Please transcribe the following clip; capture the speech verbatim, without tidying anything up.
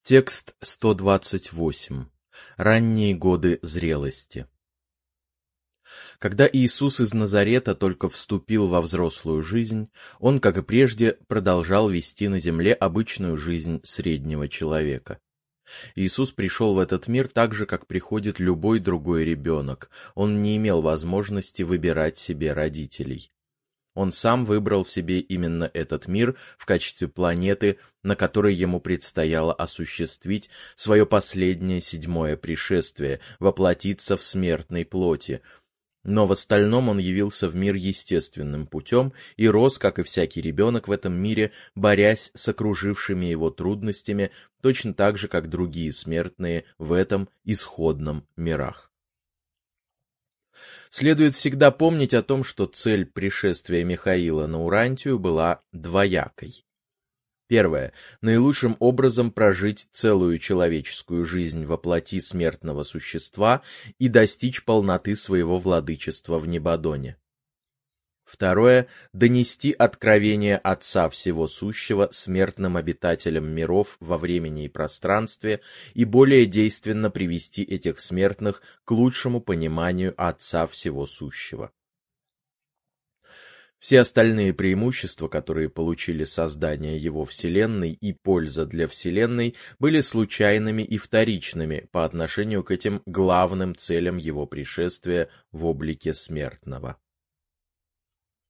Текст сто двадцать восемь. Ранние годы зрелости. Когда Иисус из Назарета только вступил во взрослую жизнь, он, как и прежде, продолжал вести на земле обычную жизнь среднего человека. Иисус пришел в этот мир так же, как приходит любой другой ребенок. Он не имел возможности выбирать себе родителей. Он сам выбрал себе именно этот мир в качестве планеты, на которой ему предстояло осуществить свое последнее седьмое пришествие, воплотиться в смертной плоти. Но в остальном он явился в мир естественным путем и рос, как и всякий ребенок в этом мире, борясь с окружившими его трудностями, точно так же, как другие смертные в этом исходном мирах. Следует всегда помнить о том, что цель пришествия Михаила на Урантию была двоякой. Первое. Наилучшим образом прожить целую человеческую жизнь во плоти смертного существа и достичь полноты своего владычества в Небодоне. Второе. Донести откровение Отца Всего Сущего смертным обитателям миров во времени и пространстве и более действенно привести этих смертных к лучшему пониманию Отца Всего Сущего. Все остальные преимущества, которые получили создание его Вселенной и польза для Вселенной, были случайными и вторичными по отношению к этим главным целям его пришествия в облике смертного.